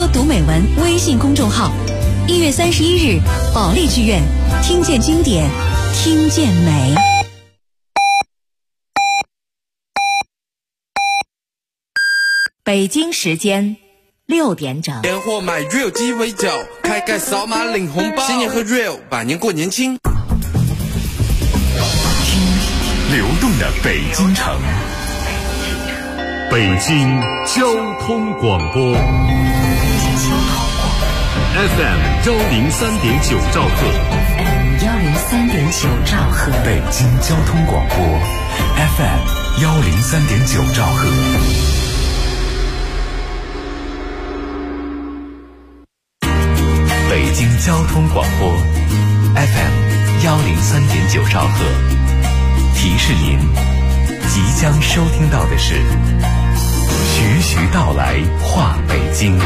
读美文微信公众号。1月31日，保利剧院，听见经典，听见美。 北京时间6点整。 年货买 Real 鸡尾酒，开盖扫码领红包，新年喝 Real， 百年过年轻。 听流动的北京城，北京交通广播 FM 103.9兆赫 103.9兆赫， 北京交通广播 FM 103.9兆赫。北京交通广播 FM 103.9兆赫，提示您即将收听到的是徐徐道来话北京。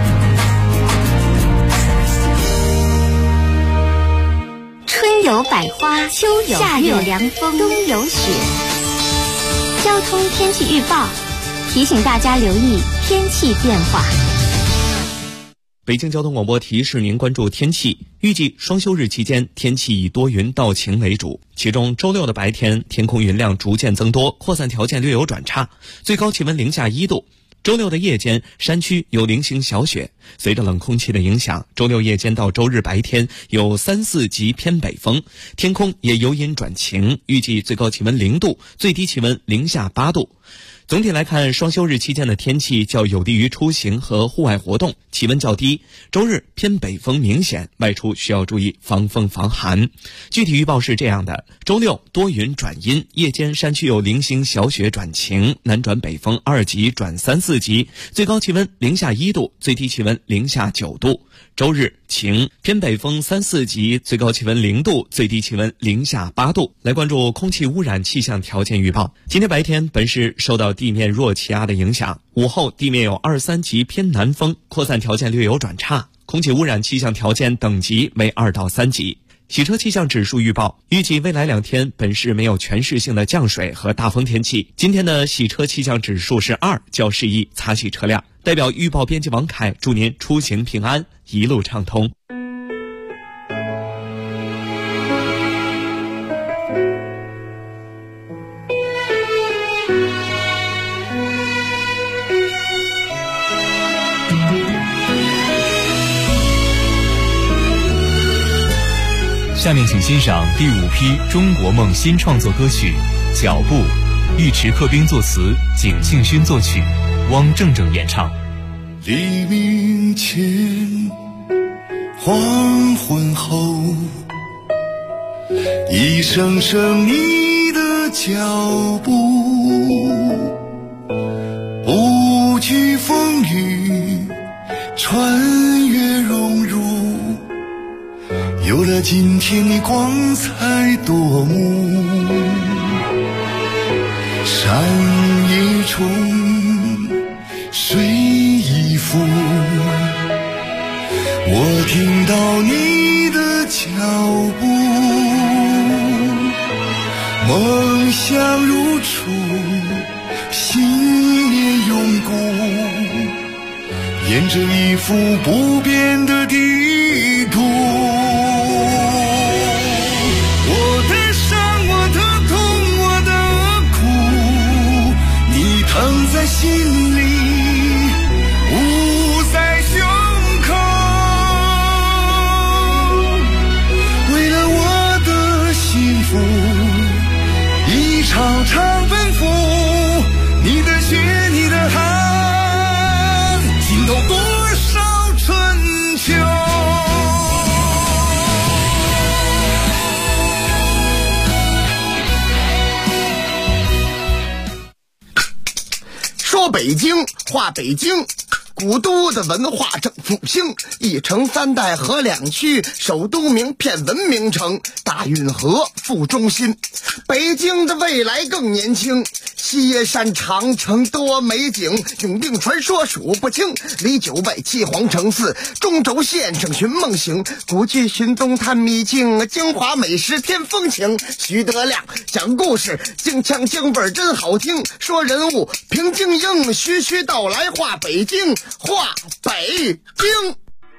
春有百花，秋有夏有凉风，冬有雪。交通天气预报提醒大家留意天气变化。 北京交通广播提示您关注天气，预计双休日期间天气以多云到晴为主，其中周六的白天天空云量逐渐增多，扩散条件略有转差，最高气温零下1度。周六的夜间山区有零星小雪，随着冷空气的影响，周六夜间到周日白天有3、4级偏北风，天空也由阴转晴，预计最高气温0度，最低气温零下8度。总体来看，双休日期间的天气较有利于出行和户外活动，气温较低。周日偏北风明显，外出需要注意防风防寒。具体预报是这样的：周六多云转阴，夜间山区有零星小雪转晴，南转北风2级转3、4级，最高气温零下1度，最低气温零下9度。周日晴，偏北风3、4级，最高气温0度，最低气温零下8度。来关注空气污染气象条件预报。今天白天本市受到地面弱气压的影响，午后地面有2、3级偏南风，扩散条件略有转差，空气污染气象条件等级为2到3级。洗车气象指数预报，预计未来2天本市没有全市性的降水和大风天气。今天的洗车气象指数是2，较适宜擦洗车辆。代表预报编辑王凯祝您出行平安，一路畅通。 下面请欣赏第5批中国梦新创作歌曲《脚步》，尉迟克兵作词，景庆勋作曲，汪正正演唱。 黎明前，黄昏后，一声声你的脚步，不惧风雨，穿越荣辱，有了今天你光彩夺目。山一重，水一幅，我听到你的脚步，梦想如初，信念永固，沿着一幅不变的地图。我的伤，我的痛，我的苦，你疼在心里，捂在胸口。为了我的幸福，一场场奔赴，你的血，你的汗，浸透多少春秋。 说北京，话北京，古都的文化正复兴，一城3代河2区，首都名片文明城，大运河副中心。北京的未来更年轻，西耶山长城多美景，永定传说数不清，离9外7皇城4，中轴线上寻梦行，古迹寻踪探秘境，京华美食添风情。徐德亮讲故事，京腔京味真好听，说人物评京英，徐徐道来话北京， 话北京。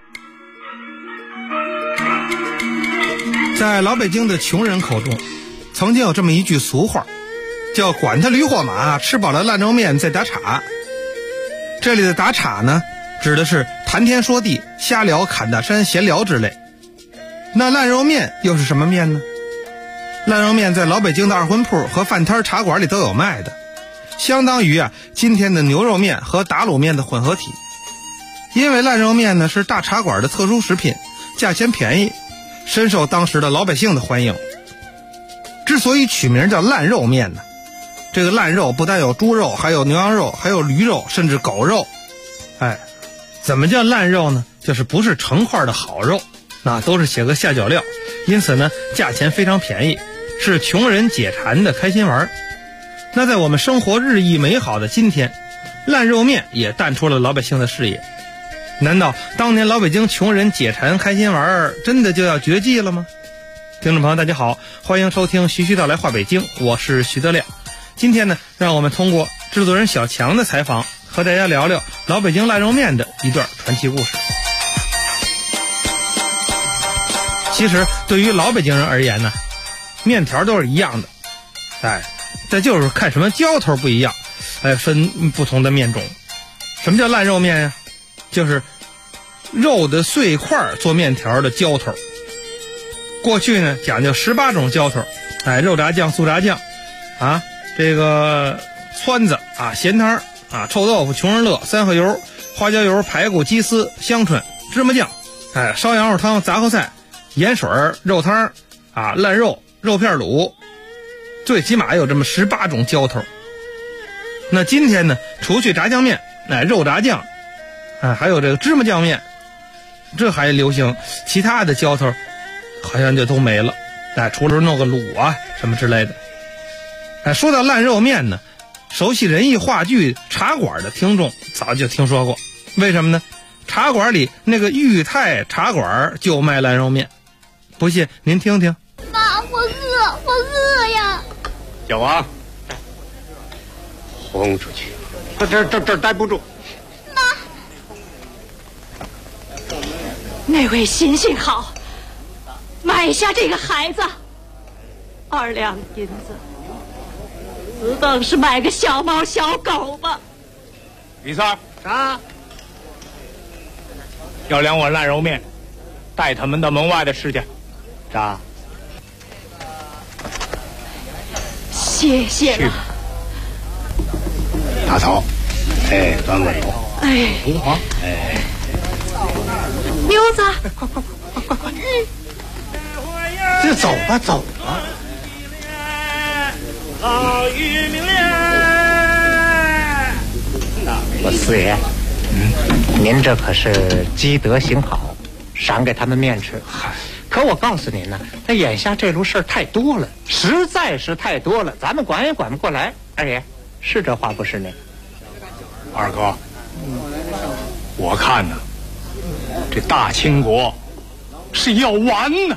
在老北京的穷人口中，曾经有这么一句俗话，叫管他驴或马，吃饱了烂肉面再打岔。这里的打岔呢，指的是谈天说地、瞎聊、侃大山、闲聊之类。那烂肉面又是什么面呢？烂肉面在老北京的二婚铺和饭摊茶馆里都有卖的，相当于今天的牛肉面和打卤面的混合体。因为烂肉面呢是大茶馆的特殊食品，价钱便宜，深受当时的老百姓的欢迎。之所以取名叫烂肉面呢，这个烂肉不但有猪肉，还有牛羊肉，还有驴肉，甚至狗肉。怎么叫烂肉呢？就是不是成块的好肉，那都是写个下脚料，因此呢价钱非常便宜，是穷人解馋的开心丸。那在我们生活日益美好的今天，烂肉面也淡出了老百姓的视野。难道当年老北京穷人解馋开心丸真的就要绝迹了吗？听众朋友大家好，欢迎收听徐徐道来话北京，我是徐德亮。今天呢，让我们通过制作人小强的采访，和大家聊聊老北京烂肉面的一段传奇故事。其实对于老北京人而言呢，面条都是一样的，这就是看什么浇头不一样，分不同的面种。什么叫烂肉面呀？就是肉的碎块做面条的浇头。过去呢讲究18种浇头，肉炸酱、素炸酱这个汆子咸汤臭豆腐、穷人乐、三合油、花椒油、排骨、鸡丝、香椿、芝麻酱，烧羊肉汤、杂烩菜、盐水、肉汤烂肉、肉片卤，最起码有这么18种浇头。那今天呢，除去炸酱面、肉炸酱还有这个芝麻酱面，这还流行其他的浇头好像就都没了，除了弄个卤什么之类的。说到烂肉面呢，熟悉人艺话剧茶馆的听众早就听说过。为什么呢？茶馆里那个裕泰茶馆就卖烂肉面，不信您听听。 妈，我饿呀！ 小王，轰出去，这待不住。 妈， 那位行行好，买下这个孩子，2两银子，只当是买个小猫小狗吧。 李三，啥？要2碗烂肉面，带他们到门外的市去。啥？ 谢谢了。 大嫂，端碗头。 妞子， 快！这走吧。好运明亮。 我四爷，您这可是积德行好，赏给他们面吃。可我告诉您呢，他眼下这路事太多了，实在是太多了，咱们管也管不过来。二爷，是这话不是呢？ 二哥，我看呢，这大清国是要完呢。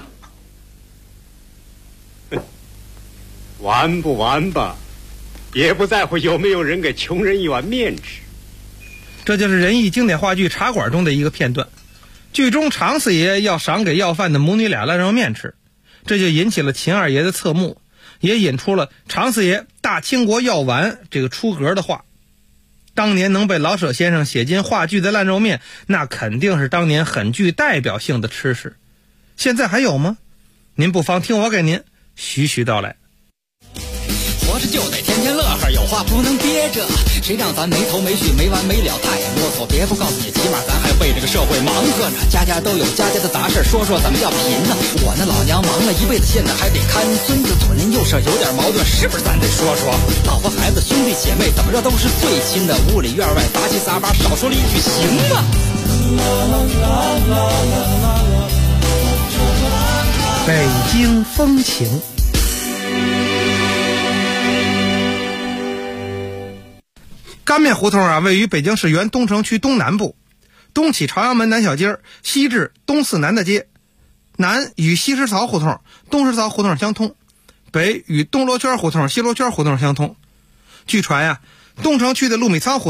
完不完吧，也不在乎有没有人给穷人一碗面吃。 这就是人艺经典话剧《茶馆》中的一个片段。剧中常四爷要赏给要饭的母女俩烂肉面吃，这就引起了秦二爷的侧目，也引出了常四爷大清国要完这个出格的话。当年能被老舍先生写进话剧的烂肉面，那肯定是当年很具代表性的吃食。现在还有吗？您不妨听我给您徐徐道来。 活着就得天天乐呵，有话不能憋着，谁让咱没头没绪没完没了，太啰嗦。别不告诉你，起码咱还为这个社会忙活着，家家都有家家的杂事，说说怎么叫贫呢？我那老娘忙了一辈子，现在还得看孙子，左邻右舍有点矛盾，是不是咱得说说？老婆孩子兄弟姐妹怎么着都是最亲的，屋里院外杂七杂八，少说了一句行吗？ 北京风情。干面胡同位于北京市原东城区东南部，东起朝阳门南小街，西至东四南大街，南与西石槽胡同、东石槽胡同相通，北与东罗圈胡同、西罗圈胡同相通。据传东城区的陆米仓胡同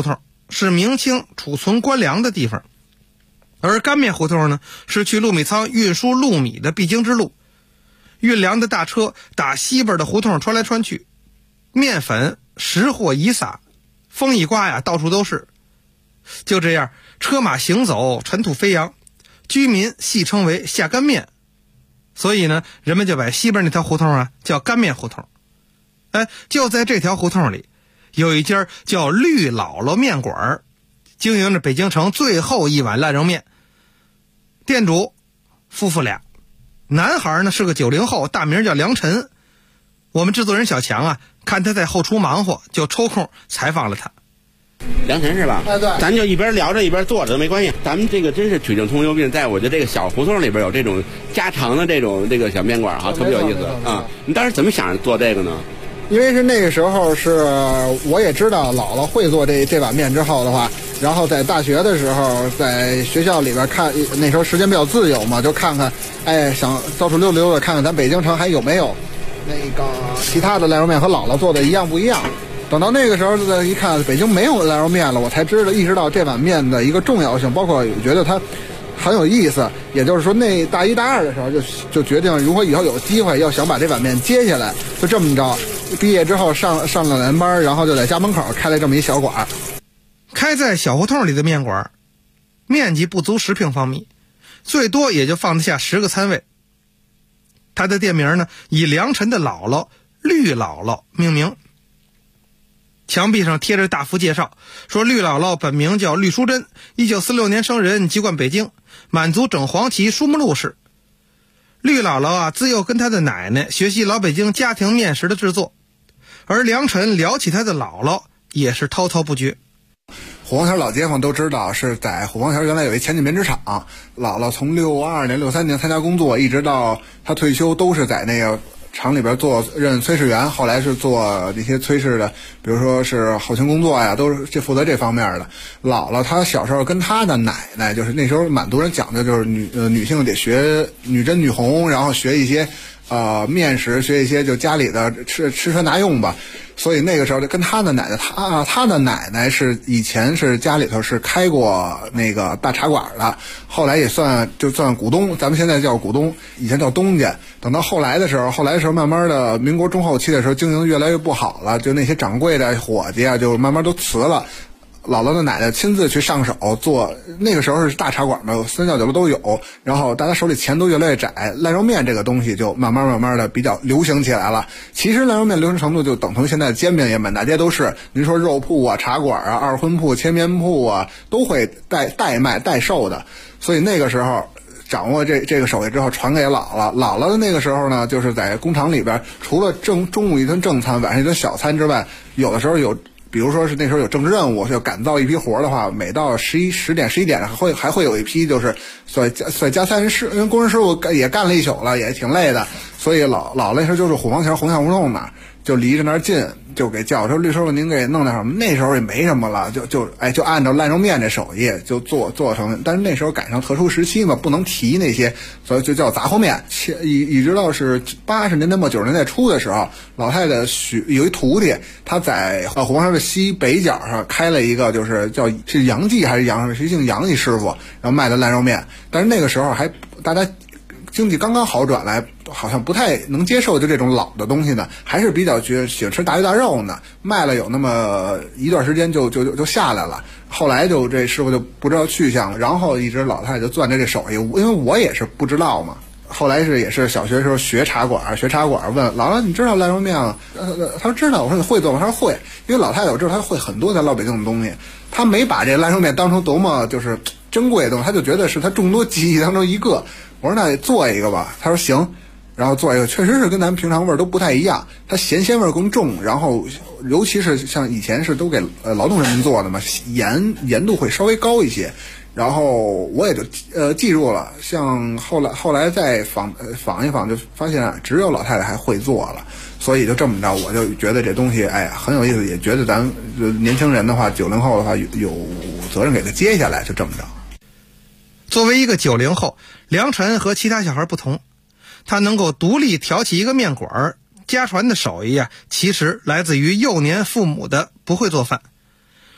是明清储存官粮的地方，而干面胡同呢，是去陆米仓运输陆米的必经之路。运粮的大车打西边的胡同穿来穿去，面粉石货一撒，风一刮呀，到处都是。就这样，车马行走，尘土飞扬，居民戏称为下干面。所以呢，人们就把西边那条胡同啊叫干面胡同。就在这条胡同里，有一家叫绿姥姥面馆，经营着北京城最后一碗烂肉面。店主夫妇俩，男孩呢是个90后，大名叫梁晨。我们制作人小强啊，看他在后厨忙活，就抽空采访了他。 梁晨是吧？ 对， 咱就一边聊着一边做着没关系。咱们这个真是曲径通幽并，在我的这个小胡同里边有这种家常的这个小面馆哈，特别有意思啊。你当时怎么想着做这个呢？ 因为是那个时候是我也知道姥姥会做这碗面之后的话，然后在大学的时候在学校里边看，那时候时间比较自由嘛，就看看，想到处溜溜的看看咱北京城还有没有那个其他的烂肉面和姥姥做的一样不一样。等到那个时候再一看北京没有烂肉面了，我才意识到这碗面的一个重要性，包括觉得它很有意思。也就是说那大一大二的时候就决定，如果以后有机会要想把这碗面接下来，就这么着，毕业之后上了2年班，然后就在家门口开了这么一小馆。 开在小胡同里的面馆，面积不足10平方米，最多也就放得下10个餐位。他的店名呢，以梁晨的姥姥绿姥姥命名。墙壁上贴着大幅介绍，说绿姥姥本名叫绿淑珍，1946年生人，籍贯北京，满族整黄旗舒木路氏。绿姥姥啊，自幼跟她的奶奶学习老北京家庭面食的制作，而梁晨聊起他的姥姥也是滔滔不绝。 虎坊桥老街坊都知道，是在虎坊桥原来有一前进棉织厂，姥姥从62年、63年参加工作，一直到她退休，都是在那个厂里边任炊事员，后来是做那些炊事的，比如说是后勤工作呀，都是负责这方面的。姥姥她小时候跟她的奶奶，就是那时候满族人讲究就是女性得学女真女红，然后学一些面食，学一些就家里的吃穿拿用吧。所以那个时候就跟他的奶奶，他的奶奶是以前是家里头是开过那个大茶馆的，后来也算股东，咱们现在叫股东，以前叫东家。等到后来的时候慢慢的民国中后期的时候，经营越来越不好了，就那些掌柜的伙计啊，就慢慢都辞了。姥姥的奶奶亲自去上手做，那个时候是大茶馆嘛，3教9流都有，然后大家手里钱都越来越窄，烂肉面这个东西就慢慢的比较流行起来了。其实烂肉面流行程度就等同于现在煎饼也满大街都是，您说肉铺啊、茶馆啊、二婚铺、切面铺啊，都会代卖代售的。所以那个时候掌握这个手艺之后，传给姥姥。姥姥的那个时候呢，就是在工厂里边，除了中午一顿正餐，晚上一顿小餐之外，有的时候比如说是那时候有政治任务，要赶造一批活的话，每到10点11点还会有一批，就是所以加餐人师，因为工人师傅也干了一宿了，也挺累的，所以姥姥那时候就是虎坊桥红巷胡同那儿，就离着那儿近，就给叫说绿师傅您给弄点什么。那时候也没什么了，就按照烂肉面这手艺就做成，但是那时候赶上特殊时期嘛，不能提那些，所以就叫杂货面。一直到是80年代末90年代初的时候，老太太有一徒弟，他在虎坊桥的西北角上开了一个，就是是杨记还是杨，是姓杨一师傅，然后卖的烂肉面。但是那个时候还大家经济刚刚好转来，好像不太能接受就这种老的东西呢，还是比较喜欢吃大鱼大肉呢。卖了有那么一段时间就下来了，后来就这师傅就不知道去向，然后一直老太太就攥着这手艺，因为我也是不知道嘛。后来也是小学的时候学茶馆问姥姥你知道烂肉面吗？他说知道。我说你会做吗？他说会。因为老太太我知道她会很多在老北京的东西，她没把这烂肉面当成多么就是珍贵的东西，她就觉得是她众多技艺当中一个。我说那做一个吧，他说行，然后做一个，确实是跟咱们平常味儿都不太一样，它咸鲜味儿更重，然后尤其是像以前是都给劳动人民做的嘛，盐度会稍微高一些。然后我也就记住了，像后来再仿一仿，就发现只有老太太还会做了，所以就这么着，我就觉得这东西很有意思，也觉得咱年轻人的话，90后的话有责任给他接下来，就这么着。 作为一个90后，梁晨和其他小孩不同，他能够独立挑起一个面馆，家传的手艺其实来自于幼年父母的不会做饭。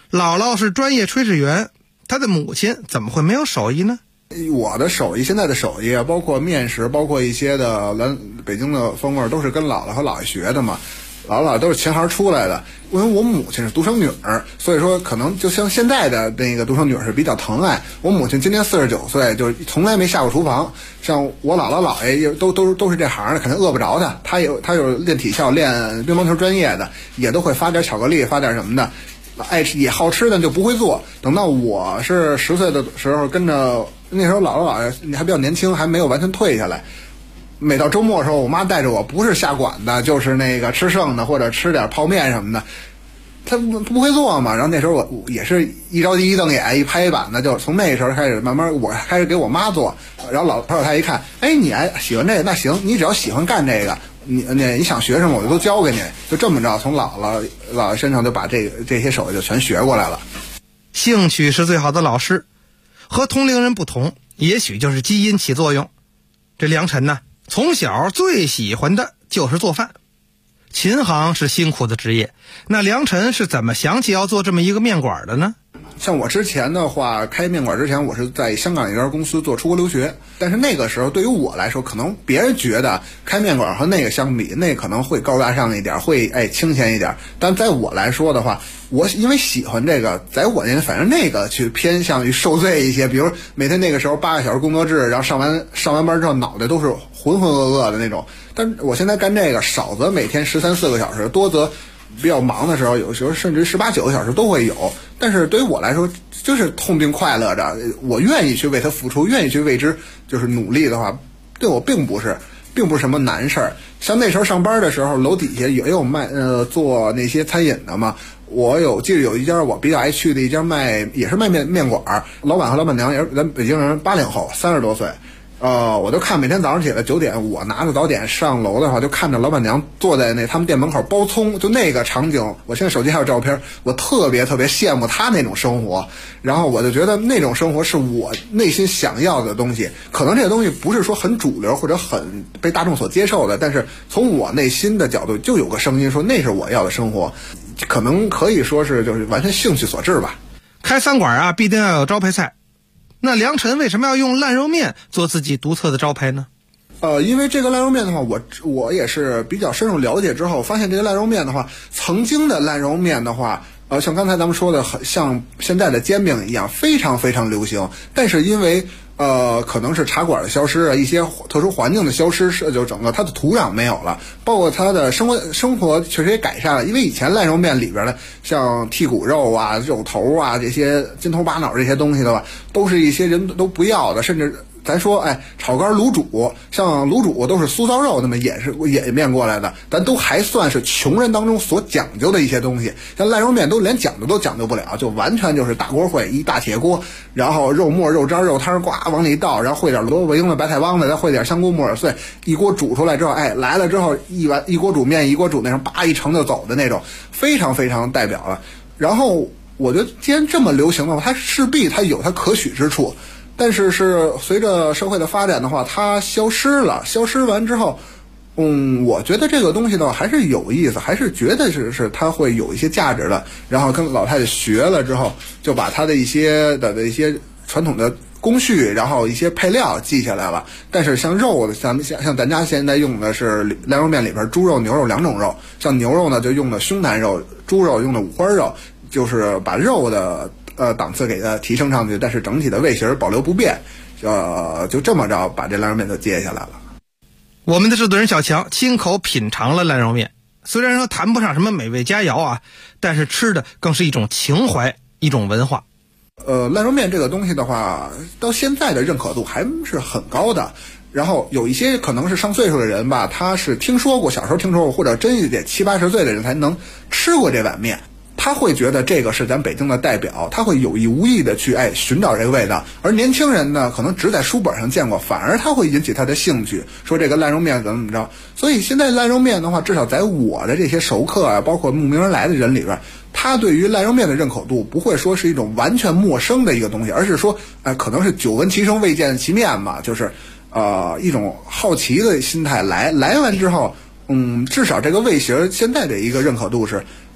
姥姥是专业炊事员，她的母亲怎么会没有手艺呢？ 我的手艺，现在的手艺啊，包括面食，包括一些的北京的风味，都是跟姥姥和姥爷学的嘛。姥姥都是琴行出来的，因为我母亲是独生女儿，所以说可能就像现在的那个独生女儿是比较疼爱。我母亲今年49岁，就从来没下过厨房。像我姥姥姥爷都是这行的，肯定饿不着他。他有练体校、练乒乓球专业的，也都会发点巧克力，发点什么的。爱吃也好吃的就不会做。等到我是10岁的时候，跟着那时候姥姥姥爷你还比较年轻，还没有完全退下来。每到周末的时候，我妈带着我，不是下馆子，就是那个吃剩的或者吃点泡面什么的。她不会做嘛，然后那时候我也是一着急一瞪眼一拍板的，就从那时候开始慢慢我开始给我妈做。然后老太一看，哎，你还喜欢这个，那行，你只要喜欢干这个，你想学什么我就都教给你。就这么着，从姥爷身上就把这些手艺就全学过来了。 兴趣是最好的老师，和同龄人不同，也许就是基因起作用。这梁晨呢，从小最喜欢的就是做饭。琴行是辛苦的职业，那梁晨是怎么想起要做这么一个面馆的呢？ 像我之前的话，开面馆之前，我是在香港一家公司做出国留学。但是那个时候对于我来说，可能别人觉得开面馆和那个相比，那可能会高大上一点，会清闲一点。但在我来说的话，我因为喜欢这个，在我那反正那个去偏向于受罪一些。比如每天那个时候8个小时工作制，然后上完班之后脑袋都是浑浑噩噩的那种。但我现在干这个，少则每天13、14个小时，多则比较忙的时候，有时候甚至18、19个小时都会有。但是对于我来说，就是痛并快乐着。我愿意去为它付出，愿意去为之就是努力的话，对我并不是什么难事儿。像那时候上班的时候，楼底下也有卖做那些餐饮的嘛。我记得有一家我比较爱去的一家也是卖面馆，老板和老板娘也是咱北京人，80后，30多岁。我就看每天早上起来9点，我拿着早点上楼的话，就看着老板娘坐在他们店门口剥葱，就那个场景，我现在手机还有照片，我特别特别羡慕他那种生活。然后我就觉得那种生活是我内心想要的东西。可能这个东西不是说很主流或者很被大众所接受的，但是从我内心的角度，就有个声音说那是我要的生活。可能可以说是就是完全兴趣所致吧。 开餐馆啊，必定要有招牌菜。那梁晨为什么要用烂肉面做自己独特的招牌呢？ 因为这个烂肉面的话，我也是比较深入了解之后，发现这个烂肉面的话，曾经的烂肉面的话，像刚才咱们说的，很像现在的煎饼一样，非常非常流行。但是因为可能是茶馆的消失啊，一些特殊环境的消失，就整个它的土壤没有了，包括它的生活确实也改善了。因为以前烂肉面里边的像剔骨肉啊、肉头啊这些筋头巴脑这些东西的话，都是一些人都不要的，甚至咱说炒肝卤煮，像卤煮都是酥糟肉那么演变过来的，咱都还算是穷人当中所讲究的一些东西。像烂肉面都连讲究都讲究不了，就完全就是大锅烩，一大铁锅，然后肉末肉渣肉汤呱往里倒，然后烩点萝卜缨子白菜帮子，再烩点香菇木耳碎，一锅煮出来之后，来了之后一锅煮面，一锅煮那上叭一盛就走的那种，非常非常代表了。然后我觉得既然这么流行的话，它势必它有它可取之处。但是随着社会的发展的话，它消失了。消失完之后，我觉得这个东西的话还是有意思，还是觉得是它会有一些价值的。然后跟老太太学了之后，就把它的一些传统的工序，然后一些配料记下来了。但是像肉的，像咱家现在用的是烂肉面里边猪肉、牛肉2种肉。像牛肉呢就用的胸弹肉，猪肉用的五花肉，就是把肉的档次给它提升上去，但是整体的味型保留不变，就这么着把这烂肉面就接下来了。 我们的制作人小强亲口品尝了烂肉面，虽然说谈不上什么美味佳肴啊，但是吃的更是一种情怀，一种文化。 烂肉面这个东西的话，到现在的认可度还是很高的。然后有一些可能是上岁数的人吧，他是听说过，小时候听说过，或者真一点70、80岁的人才能吃过这碗面。他会觉得这个是咱北京的代表，他会有意无意的去寻找这个味道。而年轻人呢，可能只在书本上见过，反而他会引起他的兴趣，说这个烂肉面怎么着。所以现在烂肉面的话，至少在我的这些熟客啊，包括慕名而来的人里边，他对于烂肉面的认可度不会说是一种完全陌生的一个东西，而是说可能是久闻其声未见其面嘛，就是一种好奇的心态来完之后，至少这个味型现在的一个认可度是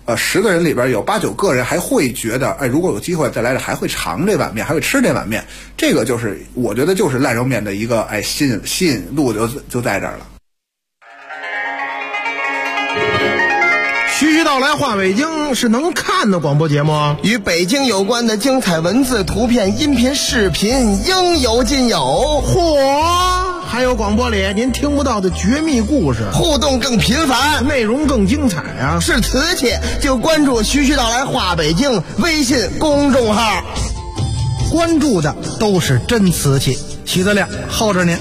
10个人里边有8、9个人还会觉得，如果有机会再来这还会尝这碗面，还会吃这碗面。这个就是我觉得就是烂肉面的一个吸引度就在这儿了。 徐徐道来话北京是能看的广播节目， 与北京有关的精彩文字、图片、音频、视频应有尽有。 嚯！还有广播里您听不到的绝密故事， 互动更频繁， 内容更精彩啊！ 是瓷器就关注徐徐道来话北京微信公众号， 关注的都是真瓷器。徐德亮候着您。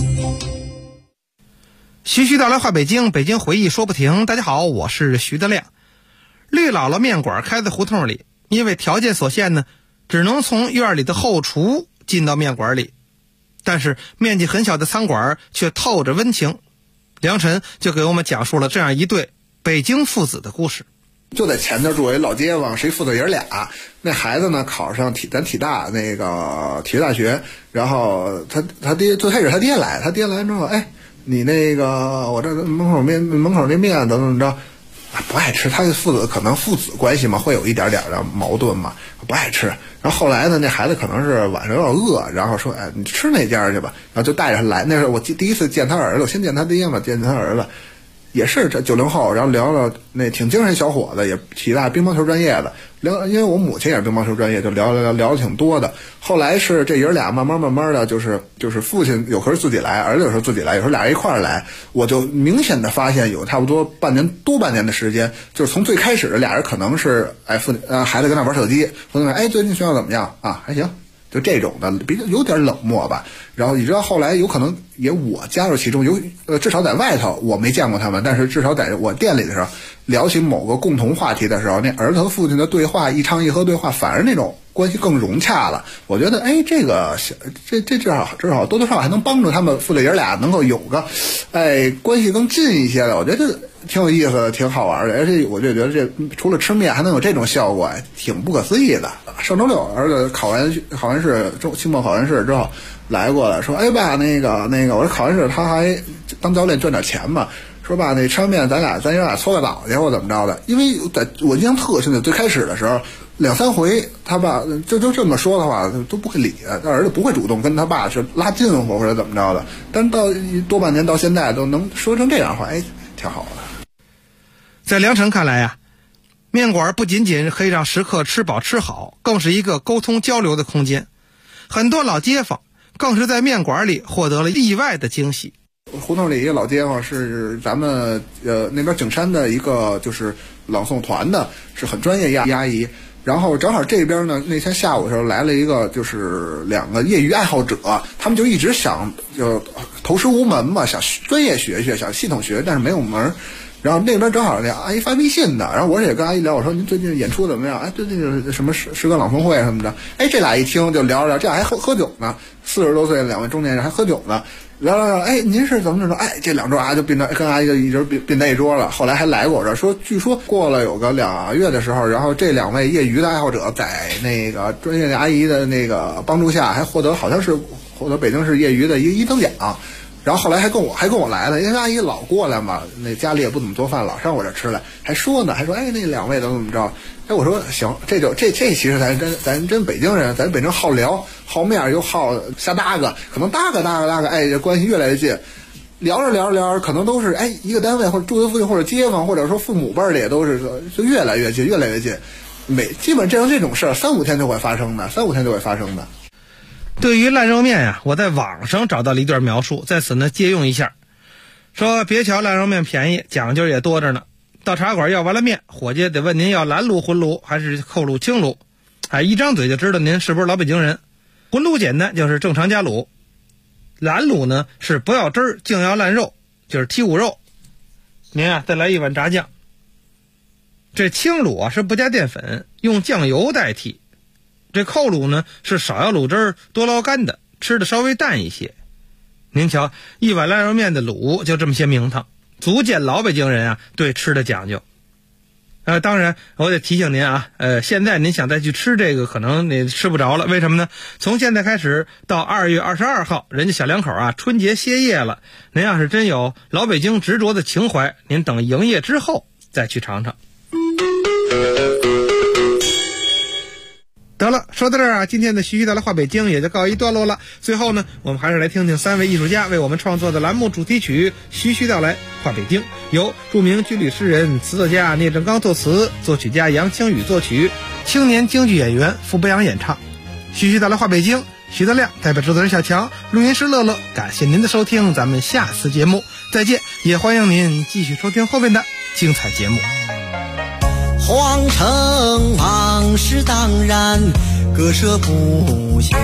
徐徐道来话北京，北京回忆说不停。大家好，我是徐德亮。绿姥姥面馆开在胡同里，因为条件所限呢，只能从院里的后厨进到面馆里。但是面积很小的餐馆却透着温情。梁晨就给我们讲述了这样一对北京父子的故事。 就在前头住一老街坊，是一父子爷俩。那孩子呢考上咱体大那个体育大学，然后他爹最开始他爹来之后，你那个我这门口那面怎么着，不爱吃。他父子可能父子关系嘛，会有一点点的矛盾嘛，不爱吃。然后后来呢，那孩子可能是晚上有点饿，然后说你吃那家去吧，然后就带着他来。那是我第一次见他儿子，我先见他爹嘛，见他儿子也是这90后，然后聊聊那挺精神小伙子，也体大乒乓球专业的，聊，因为我母亲也是乒乓球专业，就聊的挺多的。后来是这爷俩慢慢的，就是父亲有时候自己来，儿子有时候自己来，有时候俩人一块儿来，我就明显的发现有差不多半年的时间，就是从最开始的俩人可能是孩子跟那玩手机，父亲最近学校怎么样啊？还行。就这种的比较有点冷漠吧，然后你知道后来有可能也我加入其中，至少在外头我没见过他们，但是至少在我店里的时候聊起某个共同话题的时候，那儿子和父亲的对话一唱一和对话，反而那种关系更融洽了。我觉得这至少多多少少还能帮助他们父子爷俩能够有个关系更近一些的，我觉得挺有意思的，挺好玩的。而且我就觉得这除了吃面还能有这种效果，挺不可思议的。上周六儿子考完试，期末考完试之后来过来说，爸，那个我说考完试他还当教练赚点钱嘛，说爸，那吃完面咱爷俩搓个澡去或怎么着的。因为在我印象特深的最开始的时候2、3回他爸就这么说的话都不会理，他儿子不会主动跟他爸是拉近乎或者怎么着的，但到多半年到现在都能说成这样话，挺好的。 在梁晨看来呀，面馆不仅仅可以让食客吃饱吃好，更是一个沟通交流的空间。很多老街坊更是在面馆里获得了意外的惊喜。 胡同里一个老街坊是咱们那边景山的一个就是朗诵团的，是很专业阿姨。然后正好这边呢，那天下午的时候来了一个就是2个业余爱好者，他们就一直想就投师无门嘛，想专业学，想系统学，但是没有门。然后那边正好那阿姨发微信的，然后我也跟阿姨聊，我说您最近演出怎么样？最近是什么诗歌朗诵会什么的。这俩一听就聊着，这俩还喝酒呢，40多岁的2位中年人还喝酒呢。聊，您是怎么着？这2桌就跟阿姨就一直并在一桌了。后来还来过这说，据说过了有个2月的时候，然后这2位业余的爱好者在那个专业的阿姨的那个帮助下，还获得北京市业余的一个1等奖。然后后来还跟我来了，因为阿姨老过来嘛，那家里也不怎么做饭，老上我这吃来，还说那2位怎么着？我说行，这其实咱真北京人，咱北京好聊好面又好瞎搭个，可能搭个，这关系越来越近。聊着，可能都是一个单位或者住在附近或者街坊，或者说父母辈的也都是就越来越近。基本这种事3、5天就会发生的。对于烂肉面呀，我在网上找到了一段描述，在此呢借用一下。说别瞧烂肉面便宜，讲究也多着呢。到茶馆要完了面，伙计得问您要蓝卤、浑卤还是扣卤、清卤。一张嘴就知道您是不是老北京人。浑卤简单，就是正常加卤。蓝卤呢是不要汁儿，净要烂肉，就是剔骨肉。您再来一碗炸酱。这清卤是不加淀粉，用酱油代替。这扣卤呢是少要卤汁儿，多捞干的，吃的稍微淡一些。您瞧，一碗烂肉面的卤就这么些名堂，足见老北京人对吃的讲究。当然我得提醒您现在您想再去吃这个可能你吃不着了，为什么呢？从现在开始到2月22号，人家小两口春节歇业了。您要是真有老北京执着的情怀，您等营业之后再去尝尝。 得了，说到这儿啊，今天的徐徐带来话北京也就告一段落了。最后呢，我们还是来听听3位艺术家为我们创作的栏目主题曲《徐徐道来话北京》，由著名军旅诗人、词作家聂政刚作词，作曲家杨清宇作曲，青年京剧演员傅博阳演唱。徐徐道来话北京，徐德亮代表制作人小强，录音师乐乐，感谢您的收听，咱们下次节目再见，也欢迎您继续收听后面的精彩节目。 皇城往事当然割舍不下，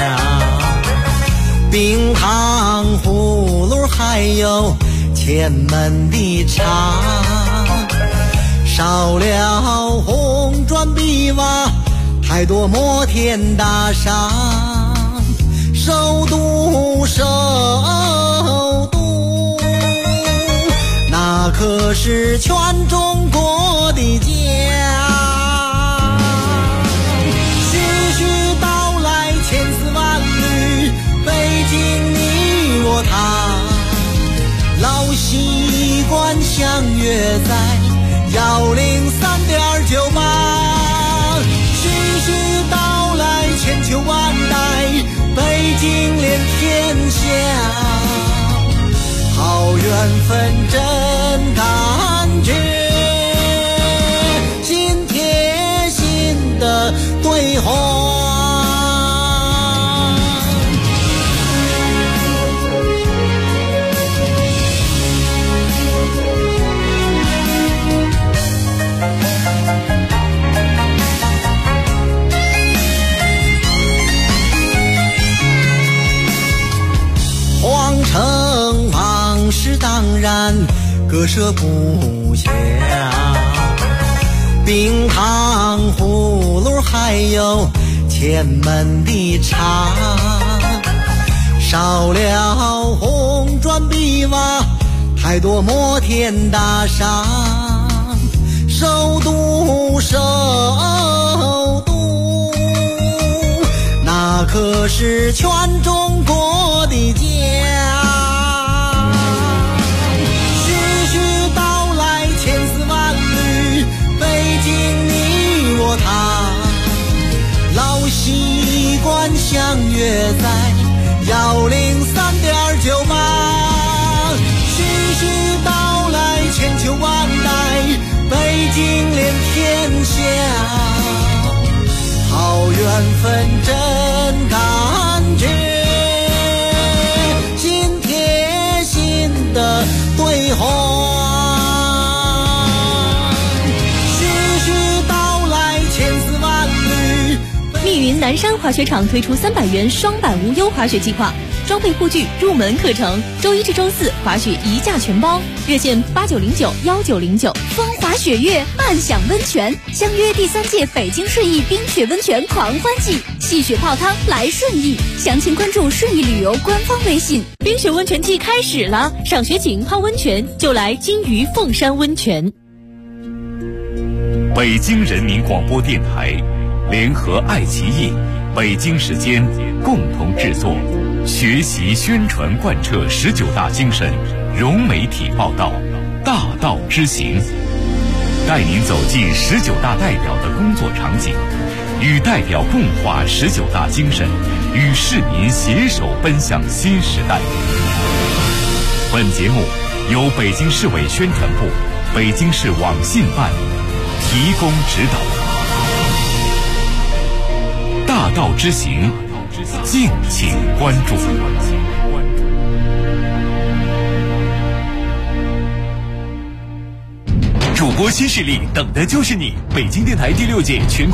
冰糖葫芦还有前门的茶，少了红砖碧瓦，太多摩天大厦，首都那可是全中国的家。徐徐道来千丝万缕，北京你我他，老习惯相约在103.98。徐徐道来千秋万代，北京连天下，好缘分真感觉，心贴心的对话。皇城往事当然割舍不下，冰糖葫芦还有前门的茶，少了红砖碧瓦，太多摩天大厦，首都那可是全中国的家。徐徐道来千丝万缕，北京你我他，老习惯相约在103.98。徐徐道来千秋万代，北京连天下，好缘分真感觉，心贴心的对话。徐徐道来千丝万缕。 密云南山滑雪场推出300元双板无忧滑雪计划，装备护具、入门课程，周一至周四滑雪一价全包，热线89091909。风滑雪月，慢享温泉，相约第3届北京顺义冰雪温泉狂欢季，戏雪泡汤来顺义，详情关注顺义旅游官方微信。冰雪温泉季开始了，赏雪景、泡温泉就来金鱼凤山温泉。 北京人民广播电台联合爱奇艺、北京时间共同制作，学习宣传贯彻19大精神，融媒体报道，大道之行，带您走进19大代表的工作场景，与代表共话19大精神，与市民携手奔向新时代。本节目由北京市委宣传部、北京市网信办提供指导。大道之行，敬请关注。主播新势力，等的就是你！北京电台第6届全国